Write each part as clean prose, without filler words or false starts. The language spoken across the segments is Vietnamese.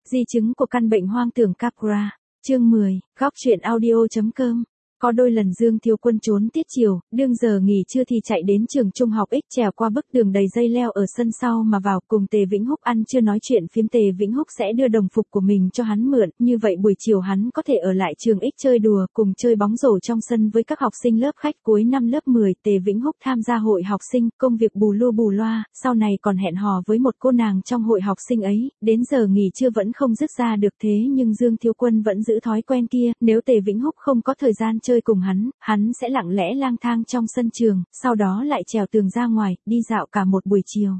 Di chứng của căn bệnh hoang tưởng Capgras. Chương 10, góc truyện audio.com. Có đôi lần Dương Thiếu Quân trốn tiết chiều, đương giờ nghỉ trưa thì chạy đến trường trung học X, trèo qua bức tường đầy dây leo ở sân sau mà vào, cùng Tề Vĩnh Húc ăn trưa nói chuyện phiếm. Tề Vĩnh Húc sẽ đưa đồng phục của mình cho hắn mượn, như vậy buổi chiều hắn có thể ở lại trường X chơi đùa, cùng chơi bóng rổ trong sân với các học sinh lớp khách cuối năm lớp 10. Tề Vĩnh Húc tham gia hội học sinh, công việc bù lu bù loa, sau này còn hẹn hò với một cô nàng trong hội học sinh ấy, đến giờ nghỉ trưa vẫn không dứt ra được. Thế nhưng Dương Thiếu Quân vẫn giữ thói quen kia, nếu Tề Vĩnh Húc không có thời gian chơi cùng hắn sẽ lặng lẽ lang thang trong sân trường, sau đó lại trèo tường ra ngoài, đi dạo cả một buổi chiều.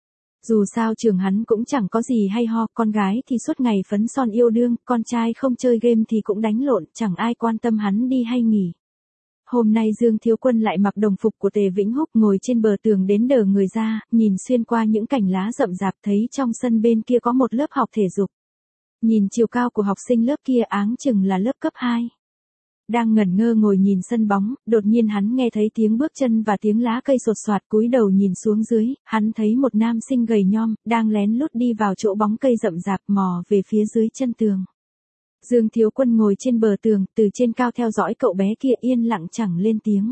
Dù sao trường hắn cũng chẳng có gì hay ho, con gái thì suốt ngày phấn son yêu đương, con trai không chơi game thì cũng đánh lộn, chẳng ai quan tâm hắn đi hay nghỉ. Hôm nay Dương Thiếu Quân lại mặc đồng phục của Tề Vĩnh Húc, ngồi trên bờ tường đến đờ người ra, nhìn xuyên qua những cành lá rậm rạp, thấy trong sân bên kia có một lớp học thể dục. Nhìn chiều cao của học sinh lớp kia áng chừng là lớp cấp 2. Đang ngẩn ngơ ngồi nhìn sân bóng, đột nhiên hắn nghe thấy tiếng bước chân và tiếng lá cây sột soạt, cúi đầu nhìn xuống dưới, hắn thấy một nam sinh gầy nhom, đang lén lút đi vào chỗ bóng cây rậm rạp, mò về phía dưới chân tường. Dương Thiếu Quân ngồi trên bờ tường, từ trên cao theo dõi cậu bé kia, yên lặng chẳng lên tiếng.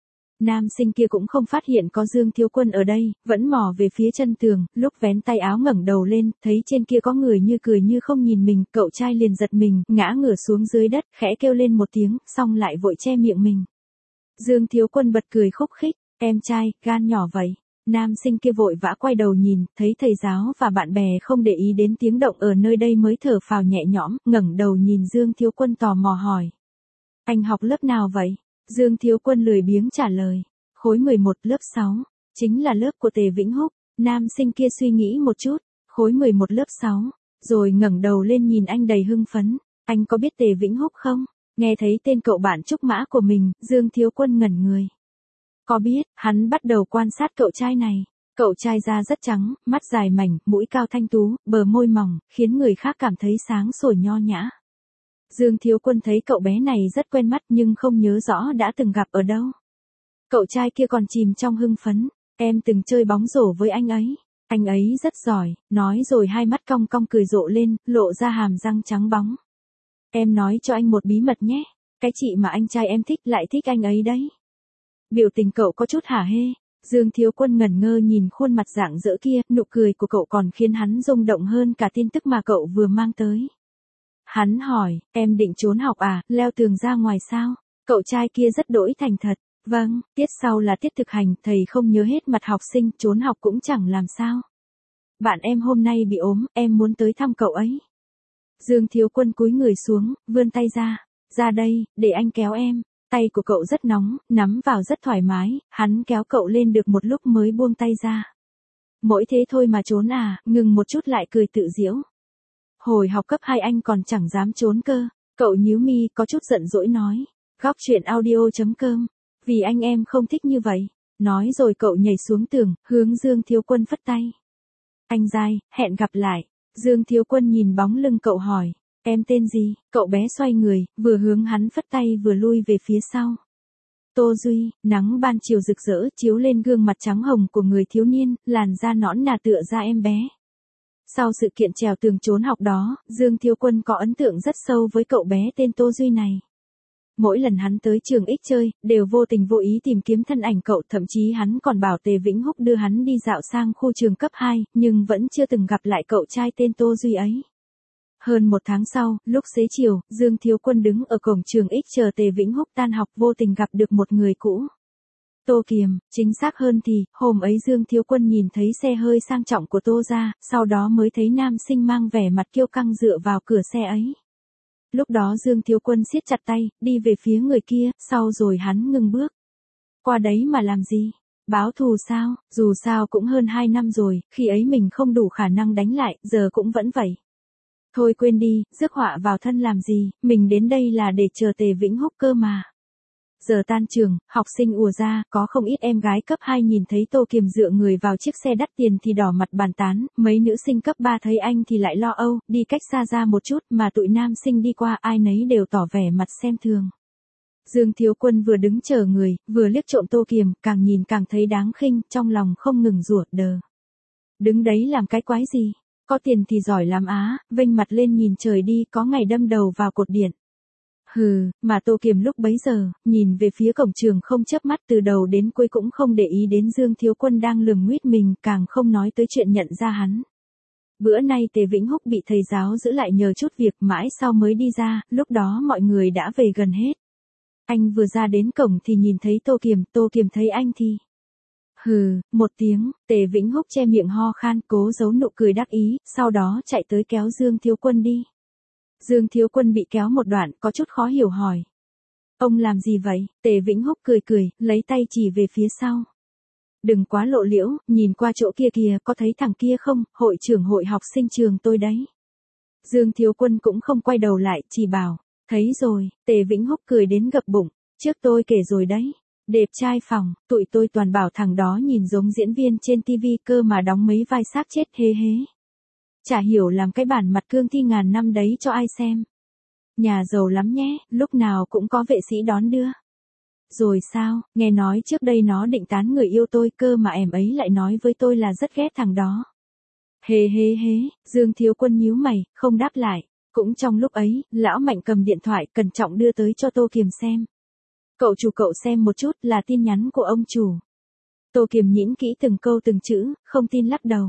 Nam sinh kia cũng không phát hiện có Dương Thiếu Quân ở đây, vẫn mò về phía chân tường, lúc vén tay áo ngẩng đầu lên, thấy trên kia có người như cười như không nhìn mình, cậu trai liền giật mình, ngã ngửa xuống dưới đất, khẽ kêu lên một tiếng, xong lại vội che miệng mình. Dương Thiếu Quân bật cười khúc khích, em trai, gan nhỏ vậy. Nam sinh kia vội vã quay đầu nhìn, thấy thầy giáo và bạn bè không để ý đến tiếng động ở nơi đây mới thở phào nhẹ nhõm, ngẩng đầu nhìn Dương Thiếu Quân tò mò hỏi. Anh học lớp nào vậy? Dương Thiếu Quân lười biếng trả lời. Khối 11 lớp 6. Chính là lớp của Tề Vĩnh Húc. Nam sinh kia suy nghĩ một chút. Khối 11 lớp 6. Rồi ngẩng đầu lên nhìn anh đầy hưng phấn. Anh có biết Tề Vĩnh Húc không? Nghe thấy tên cậu bạn trúc mã của mình, Dương Thiếu Quân ngẩn người. Có biết, hắn bắt đầu quan sát cậu trai này. Cậu trai da rất trắng, mắt dài mảnh, mũi cao thanh tú, bờ môi mỏng, khiến người khác cảm thấy sáng sủa nho nhã. Dương Thiếu Quân thấy cậu bé này rất quen mắt nhưng không nhớ rõ đã từng gặp ở đâu. Cậu trai kia còn chìm trong hưng phấn. Em từng chơi bóng rổ với anh ấy. Anh ấy rất giỏi, nói rồi hai mắt cong cong cười rộ lên, lộ ra hàm răng trắng bóng. Em nói cho anh một bí mật nhé. Cái chị mà anh trai em thích lại thích anh ấy đấy. Biểu tình cậu có chút hả hê. Dương Thiếu Quân ngẩn ngơ nhìn khuôn mặt rạng rỡ kia, nụ cười của cậu còn khiến hắn rung động hơn cả tin tức mà cậu vừa mang tới. Hắn hỏi, em định trốn học à, leo tường ra ngoài sao? Cậu trai kia rất đỗi thành thật. Vâng, tiết sau là tiết thực hành, thầy không nhớ hết mặt học sinh, trốn học cũng chẳng làm sao. Bạn em hôm nay bị ốm, em muốn tới thăm cậu ấy. Dương Thiếu Quân cúi người xuống, vươn tay ra. Ra đây, để anh kéo em. Tay của cậu rất nóng, nắm vào rất thoải mái, hắn kéo cậu lên được một lúc mới buông tay ra. Mỗi thế thôi mà trốn à, ngừng một chút lại cười tự giễu. Hồi học cấp 2 anh còn chẳng dám trốn cơ. Cậu nhíu mi có chút giận dỗi nói. Góc truyện audio.com. Vì anh em không thích như vậy. Nói rồi cậu nhảy xuống tường, hướng Dương Thiếu Quân phất tay. Anh dai, hẹn gặp lại. Dương Thiếu Quân nhìn bóng lưng cậu hỏi. Em tên gì? Cậu bé xoay người, vừa hướng hắn phất tay vừa lui về phía sau. Tô Duy. Nắng ban chiều rực rỡ chiếu lên gương mặt trắng hồng của người thiếu niên, làn da nõn nà tựa da em bé. Sau sự kiện trèo tường trốn học đó, Dương Thiếu Quân có ấn tượng rất sâu với cậu bé tên Tô Duy này. Mỗi lần hắn tới trường X chơi, đều vô tình vô ý tìm kiếm thân ảnh cậu, thậm chí hắn còn bảo Tề Vĩnh Húc đưa hắn đi dạo sang khu trường cấp 2, nhưng vẫn chưa từng gặp lại cậu trai tên Tô Duy ấy. Hơn một tháng sau, lúc xế chiều, Dương Thiếu Quân đứng ở cổng trường X chờ Tề Vĩnh Húc tan học, vô tình gặp được một người cũ. Tô Kiềm, chính xác hơn thì, hôm ấy Dương Thiếu Quân nhìn thấy xe hơi sang trọng của Tô gia, sau đó mới thấy nam sinh mang vẻ mặt kiêu căng dựa vào cửa xe ấy. Lúc đó Dương Thiếu Quân siết chặt tay, đi về phía người kia, sau rồi hắn ngừng bước. Qua đấy mà làm gì? Báo thù sao? Dù sao cũng hơn 2 năm rồi, khi ấy mình không đủ khả năng đánh lại, giờ cũng vẫn vậy. Thôi quên đi, rước họa vào thân làm gì, mình đến đây là để chờ Tề Vĩnh Húc cơ mà. Giờ tan trường, học sinh ùa ra, có không ít em gái cấp 2 nhìn thấy Tô Kiềm dựa người vào chiếc xe đắt tiền thì đỏ mặt bàn tán, mấy nữ sinh cấp 3 thấy anh thì lại lo âu, đi cách xa ra một chút, mà tụi nam sinh đi qua ai nấy đều tỏ vẻ mặt xem thường. Dương Thiếu Quân vừa đứng chờ người, vừa liếc trộm Tô Kiềm, càng nhìn càng thấy đáng khinh, trong lòng không ngừng rủa đờ. Đứng đấy làm cái quái gì? Có tiền thì giỏi lắm á, vênh mặt lên nhìn trời đi, có ngày đâm đầu vào cột điện. Hừ, mà Tô Kiềm lúc bấy giờ, nhìn về phía cổng trường không chớp mắt, từ đầu đến cuối cũng không để ý đến Dương Thiếu Quân đang lườm nguýt mình, càng không nói tới chuyện nhận ra hắn. Bữa nay Tề Vĩnh Húc bị thầy giáo giữ lại nhờ chút việc, mãi sau mới đi ra, lúc đó mọi người đã về gần hết. Anh vừa ra đến cổng thì nhìn thấy Tô Kiềm thấy anh thì... Hừ, một tiếng, Tề Vĩnh Húc che miệng ho khan, cố giấu nụ cười đắc ý, sau đó chạy tới kéo Dương Thiếu Quân đi. Dương Thiếu Quân bị kéo một đoạn, có chút khó hiểu hỏi. Ông làm gì vậy? Tề Vĩnh Húc cười cười, lấy tay chỉ về phía sau. Đừng quá lộ liễu, nhìn qua chỗ kia kìa, có thấy thằng kia không, hội trưởng hội học sinh trường tôi đấy. Dương Thiếu Quân cũng không quay đầu lại, chỉ bảo, thấy rồi. Tề Vĩnh Húc cười đến gập bụng, trước tôi kể rồi đấy. Đẹp trai phòng, tụi tôi toàn bảo thằng đó nhìn giống diễn viên trên TV cơ mà đóng mấy vai xác chết hế hế. Chả hiểu làm cái bản mặt cương thi ngàn năm đấy cho ai xem. Nhà giàu lắm nhé, lúc nào cũng có vệ sĩ đón đưa. Rồi sao, nghe nói trước đây nó định tán người yêu tôi cơ mà em ấy lại nói với tôi là rất ghét thằng đó. Hế hế hế, Dương Thiếu Quân nhíu mày, không đáp lại. Cũng trong lúc ấy, lão Mạnh cầm điện thoại cẩn trọng đưa tới cho Tô Kiềm xem. Cậu chủ cậu xem một chút, là tin nhắn của ông chủ. Tô Kiềm nhĩn kỹ từng câu từng chữ, không tin lắc đầu.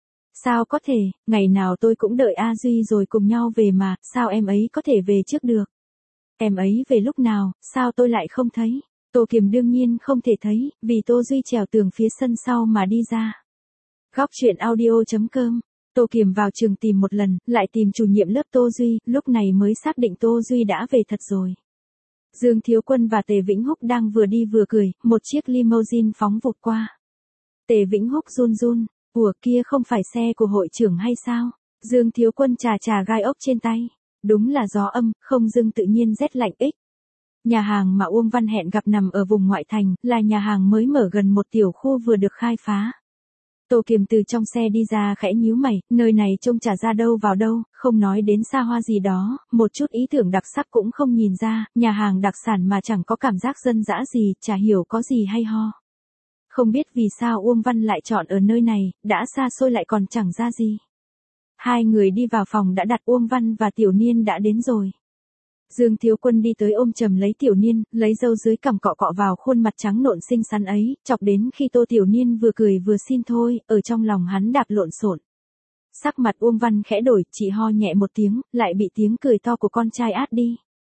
Sao có thể, ngày nào tôi cũng đợi A Duy rồi cùng nhau về mà, sao em ấy có thể về trước được? Em ấy về lúc nào, sao tôi lại không thấy? Tô Kiềm đương nhiên không thể thấy, vì Tô Duy trèo tường phía sân sau mà đi ra. Góc truyện audio.com. Tô Kiềm vào trường tìm một lần, lại tìm chủ nhiệm lớp Tô Duy, lúc này mới xác định Tô Duy đã về thật rồi. Dương Thiếu Quân và Tề Vĩnh Húc đang vừa đi vừa cười, một chiếc limousine phóng vụt qua. Tề Vĩnh Húc run run, ủa kia không phải xe của hội trưởng hay sao? Dương Thiếu Quân chà chà gai ốc trên tay. Đúng là gió âm, không dưng tự nhiên rét lạnh ích. Nhà hàng mà Uông Văn hẹn gặp nằm ở vùng ngoại thành, là nhà hàng mới mở gần một tiểu khu vừa được khai phá. Tô Kiềm từ trong xe đi ra khẽ nhíu mày, nơi này trông chả ra đâu vào đâu, không nói đến xa hoa gì đó, một chút ý tưởng đặc sắc cũng không nhìn ra, nhà hàng đặc sản mà chẳng có cảm giác dân dã gì, chả hiểu có gì hay ho. Không biết vì sao Uông Văn lại chọn ở nơi này, đã xa xôi lại còn chẳng ra gì. Hai người đi vào phòng đã đặt, Uông Văn và Tiểu Niên đã đến rồi. Dương Thiếu Quân đi tới ôm chầm lấy Tiểu Niên, lấy dâu dưới cằm cọ cọ vào khuôn mặt trắng nộn xinh xắn ấy, chọc đến khi Tô Tiểu Niên vừa cười vừa xin thôi, ở trong lòng hắn đạp lộn xộn. Sắc mặt Uông Văn khẽ đổi, chỉ ho nhẹ một tiếng, lại bị tiếng cười to của con trai át đi.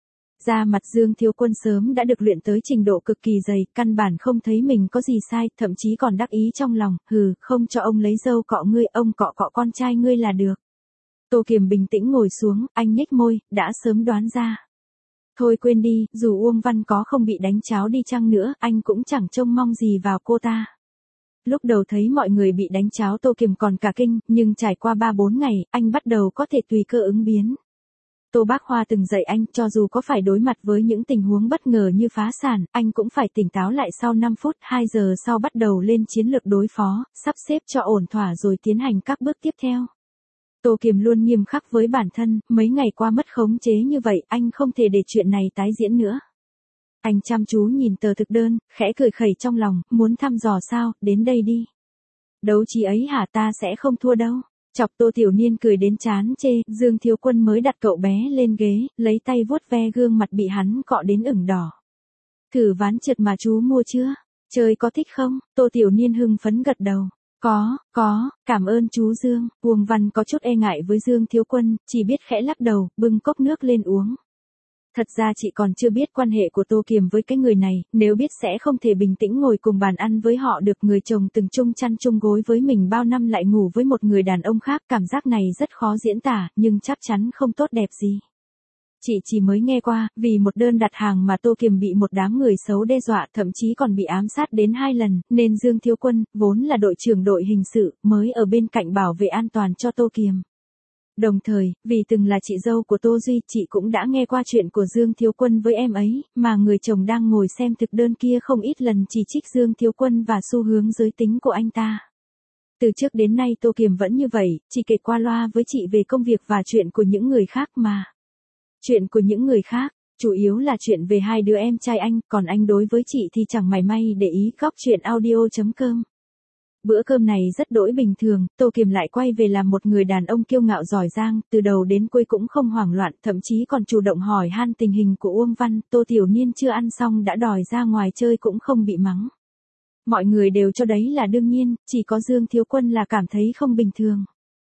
Da mặt Dương Thiếu Quân sớm đã được luyện tới trình độ cực kỳ dày, căn bản không thấy mình có gì sai, thậm chí còn đắc ý trong lòng, hừ, không cho ông lấy dâu cọ ngươi, ông cọ cọ con trai ngươi là được. Tô Kiềm bình tĩnh ngồi xuống, anh nhếch môi, đã sớm đoán ra. Thôi quên đi, dù Uông Văn có không bị đánh cháo đi chăng nữa, anh cũng chẳng trông mong gì vào cô ta. Lúc đầu thấy mọi người bị đánh cháo Tô Kiềm còn cả kinh, nhưng trải qua 3-4 ngày, anh bắt đầu có thể tùy cơ ứng biến. Tô Bác Hoa từng dạy anh, cho dù có phải đối mặt với những tình huống bất ngờ như phá sản, anh cũng phải tỉnh táo lại sau 5 phút, 2 giờ sau bắt đầu lên chiến lược đối phó, sắp xếp cho ổn thỏa rồi tiến hành các bước tiếp theo. Tô Kiềm luôn nghiêm khắc với bản thân, mấy ngày qua mất khống chế như vậy, anh không thể để chuyện này tái diễn nữa. Anh chăm chú nhìn tờ thực đơn, khẽ cười khẩy trong lòng, muốn thăm dò sao, đến đây đi. Đấu trí ấy hả, ta sẽ không thua đâu. Chọc Tô Tiểu Niên cười đến chán chê, Dương Thiếu Quân mới đặt cậu bé lên ghế, lấy tay vuốt ve gương mặt bị hắn cọ đến ửng đỏ. Thử ván trượt mà chú mua chưa? Chơi có thích không? Tô Tiểu Niên hưng phấn gật đầu. Có, cảm ơn chú Dương. Uông Văn có chút e ngại với Dương Thiếu Quân, chỉ biết khẽ lắc đầu, bưng cốc nước lên uống. Thật ra chị còn chưa biết quan hệ của Tô Kiềm với cái người này, nếu biết sẽ không thể bình tĩnh ngồi cùng bàn ăn với họ được. Người chồng từng chung chăn chung gối với mình bao năm lại ngủ với một người đàn ông khác, cảm giác này rất khó diễn tả, nhưng chắc chắn không tốt đẹp gì. Chị chỉ mới nghe qua, vì một đơn đặt hàng mà Tô Kiềm bị một đám người xấu đe dọa, thậm chí còn bị ám sát đến 2 lần, nên Dương Thiếu Quân, vốn là đội trưởng đội hình sự, mới ở bên cạnh bảo vệ an toàn cho Tô Kiềm. Đồng thời, vì từng là chị dâu của Tô Duy, chị cũng đã nghe qua chuyện của Dương Thiếu Quân với em ấy, mà người chồng đang ngồi xem thực đơn kia không ít lần chỉ trích Dương Thiếu Quân và xu hướng giới tính của anh ta. Từ trước đến nay Tô Kiềm vẫn như vậy, chỉ kể qua loa với chị về công việc và chuyện của những người khác mà. Chuyện của những người khác, chủ yếu là chuyện về 2 đứa em trai anh, còn anh đối với chị thì chẳng mảy may để ý. Góc truyện audio.com Bữa cơm này rất đỗi bình thường, Tô Kiềm lại quay về làm một người đàn ông kiêu ngạo giỏi giang, từ đầu đến cuối cũng không hoảng loạn, thậm chí còn chủ động hỏi han tình hình của Uông Văn, Tô Tiểu Niên chưa ăn xong đã đòi ra ngoài chơi cũng không bị mắng. Mọi người đều cho đấy là đương nhiên, chỉ có Dương Thiếu Quân là cảm thấy không bình thường.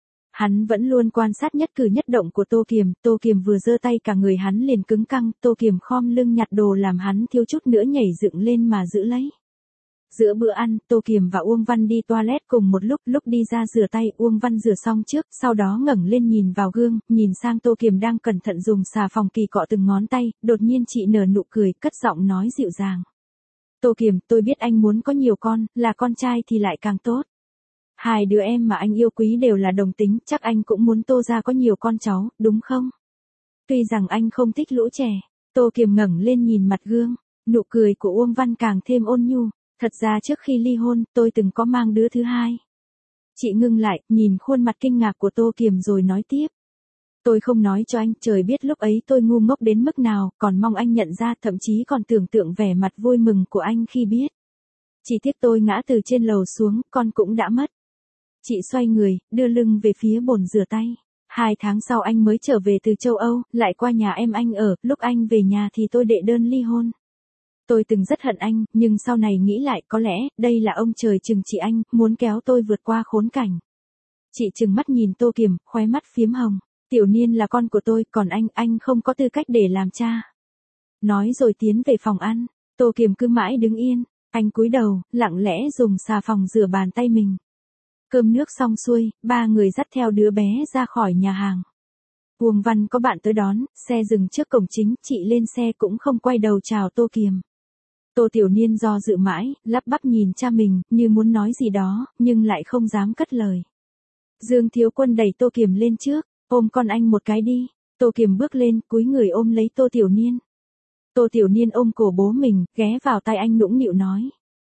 Hắn vẫn luôn quan sát nhất cử nhất động của Tô Kiềm vừa giơ tay cả người hắn liền cứng căng, Tô Kiềm khom lưng nhặt đồ làm hắn thiếu chút nữa nhảy dựng lên mà giữ lấy. Giữa bữa ăn, Tô Kiềm và Uông Văn đi toilet cùng một lúc đi ra rửa tay, Uông Văn rửa xong trước, sau đó ngẩng lên nhìn vào gương, nhìn sang Tô Kiềm đang cẩn thận dùng xà phòng kỳ cọ từng ngón tay, đột nhiên chị nở nụ cười, cất giọng nói dịu dàng. Tô Kiềm, tôi biết anh muốn có nhiều con, là con trai thì lại càng tốt. Hai đứa em mà anh yêu quý đều là đồng tính, chắc anh cũng muốn Tô gia có nhiều con cháu, đúng không? Tuy rằng anh không thích lũ trẻ, Tô Kiềm ngẩng lên nhìn mặt gương, nụ cười của Uông Văn càng thêm ôn nhu. Thật ra trước khi ly hôn, tôi từng có mang đứa thứ hai. Chị ngưng lại, nhìn khuôn mặt kinh ngạc của Tô Kiềm rồi nói tiếp. Tôi không nói cho anh, trời biết lúc ấy tôi ngu ngốc đến mức nào, còn mong anh nhận ra, thậm chí còn tưởng tượng vẻ mặt vui mừng của anh khi biết. Chỉ tiếc tôi ngã từ trên lầu xuống, con cũng đã mất. Chị xoay người, đưa lưng về phía bồn rửa tay. 2 tháng sau anh mới trở về từ châu Âu, lại qua nhà em anh ở, lúc anh về nhà thì tôi đệ đơn ly hôn. Tôi từng rất hận anh, nhưng sau này nghĩ lại có lẽ, đây là ông trời trừng trị anh, muốn kéo tôi vượt qua khốn cảnh. Chị trừng mắt nhìn Tô Kiềm, khóe mắt phiếm hồng. Tiểu Niên là con của tôi, còn anh không có tư cách để làm cha. Nói rồi tiến về phòng ăn, Tô Kiềm cứ mãi đứng yên, anh cúi đầu, lặng lẽ dùng xà phòng rửa bàn tay mình. Cơm nước xong xuôi, 3 người dắt theo đứa bé ra khỏi nhà hàng. Uông Văn có bạn tới đón, xe dừng trước cổng chính, chị lên xe cũng không quay đầu chào Tô Kiềm. Tô Tiểu Niên do dự mãi, lắp bắp nhìn cha mình, như muốn nói gì đó, nhưng lại không dám cất lời. Dương Thiếu Quân đẩy Tô Kiềm lên trước, ôm con anh một cái đi. Tô Kiềm bước lên, cúi người ôm lấy Tô Tiểu Niên. Tô Tiểu Niên ôm cổ bố mình, ghé vào tai anh nũng nịu nói.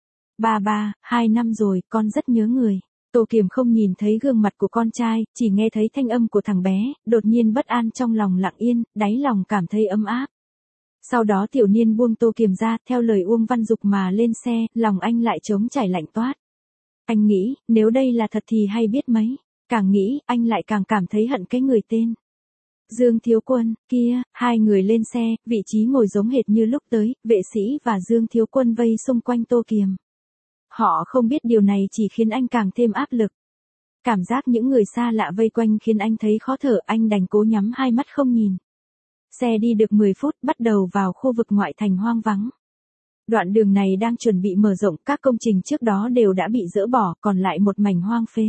Ba, 2 năm rồi, con rất nhớ người. Tô Kiềm không nhìn thấy gương mặt của con trai, chỉ nghe thấy thanh âm của thằng bé, đột nhiên bất an trong lòng lặng yên, đáy lòng cảm thấy ấm áp. Sau đó Tiểu Niên buông Tô Kiềm ra, theo lời Uông Văn dục mà lên xe, lòng anh lại trống trải lạnh toát. Anh nghĩ, nếu đây là thật thì hay biết mấy. Càng nghĩ, anh lại càng cảm thấy hận cái người tên Dương Thiếu Quân kia. 2 người lên xe, vị trí ngồi giống hệt như lúc tới, vệ sĩ và Dương Thiếu Quân vây xung quanh Tô Kiềm. Họ không biết điều này chỉ khiến anh càng thêm áp lực. Cảm giác những người xa lạ vây quanh khiến anh thấy khó thở, anh đành cố nhắm 2 mắt không nhìn. Xe đi được 10 phút, bắt đầu vào khu vực ngoại thành hoang vắng. Đoạn đường này đang chuẩn bị mở rộng, các công trình trước đó đều đã bị dỡ bỏ, còn lại một mảnh hoang phế.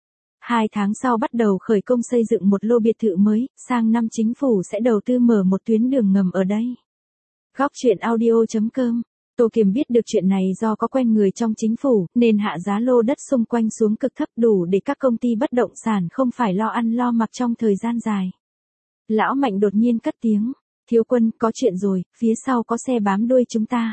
2 tháng sau bắt đầu khởi công xây dựng một lô biệt thự mới, sang năm chính phủ sẽ đầu tư mở một tuyến đường ngầm ở đây. Góc truyện audio.com. Tô Kiềm biết được chuyện này do có quen người trong chính phủ, nên hạ giá lô đất xung quanh xuống cực thấp đủ để các công ty bất động sản không phải lo ăn lo mặc trong thời gian dài. Lão Mạnh đột nhiên cất tiếng. Thiếu Quân, có chuyện rồi, phía sau có xe bám đuôi chúng ta.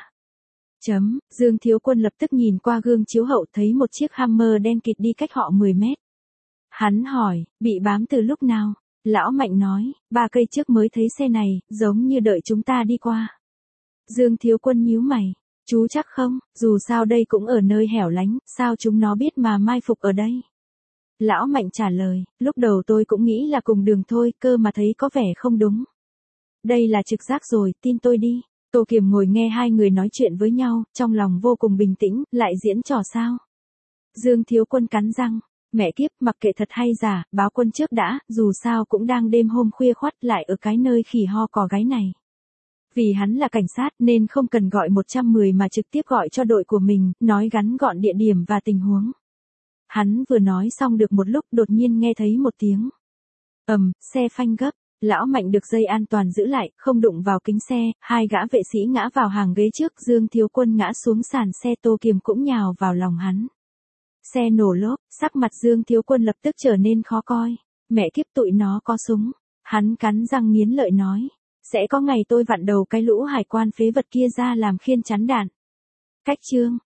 Dương Thiếu Quân lập tức nhìn qua gương chiếu hậu thấy một chiếc Hammer đen kịt đi cách họ 10 mét. Hắn hỏi, bị bám từ lúc nào? Lão Mạnh nói, 3 cây trước mới thấy xe này, giống như đợi chúng ta đi qua. Dương Thiếu Quân nhíu mày, chú chắc không, dù sao đây cũng ở nơi hẻo lánh, sao chúng nó biết mà mai phục ở đây? Lão Mạnh trả lời, lúc đầu tôi cũng nghĩ là cùng đường thôi, cơ mà thấy có vẻ không đúng. Đây là trực giác rồi, tin tôi đi. Tô Kiềm ngồi nghe 2 người nói chuyện với nhau, trong lòng vô cùng bình tĩnh, lại diễn trò sao? Dương Thiếu Quân cắn răng, mẹ kiếp, mặc kệ thật hay giả, báo quân trước đã, dù sao cũng đang đêm hôm khuya khoắt lại ở cái nơi khỉ ho cò gáy này. Vì hắn là cảnh sát nên không cần gọi 110 mà trực tiếp gọi cho đội của mình, nói ngắn gọn địa điểm và tình huống. Hắn vừa nói xong được một lúc đột nhiên nghe thấy một tiếng. Xe phanh gấp, Lão Mạnh được dây an toàn giữ lại, không đụng vào kính xe, 2 gã vệ sĩ ngã vào hàng ghế trước, Dương Thiếu Quân ngã xuống sàn xe, Tô Kiềm cũng nhào vào lòng hắn. Xe nổ lốp, sắc mặt Dương Thiếu Quân lập tức trở nên khó coi. Mẹ kiếp, tụi nó có súng. Hắn cắn răng nghiến lợi nói. Sẽ có ngày tôi vặn đầu cái lũ hải quan phế vật kia ra làm khiên chắn đạn. Cách chương.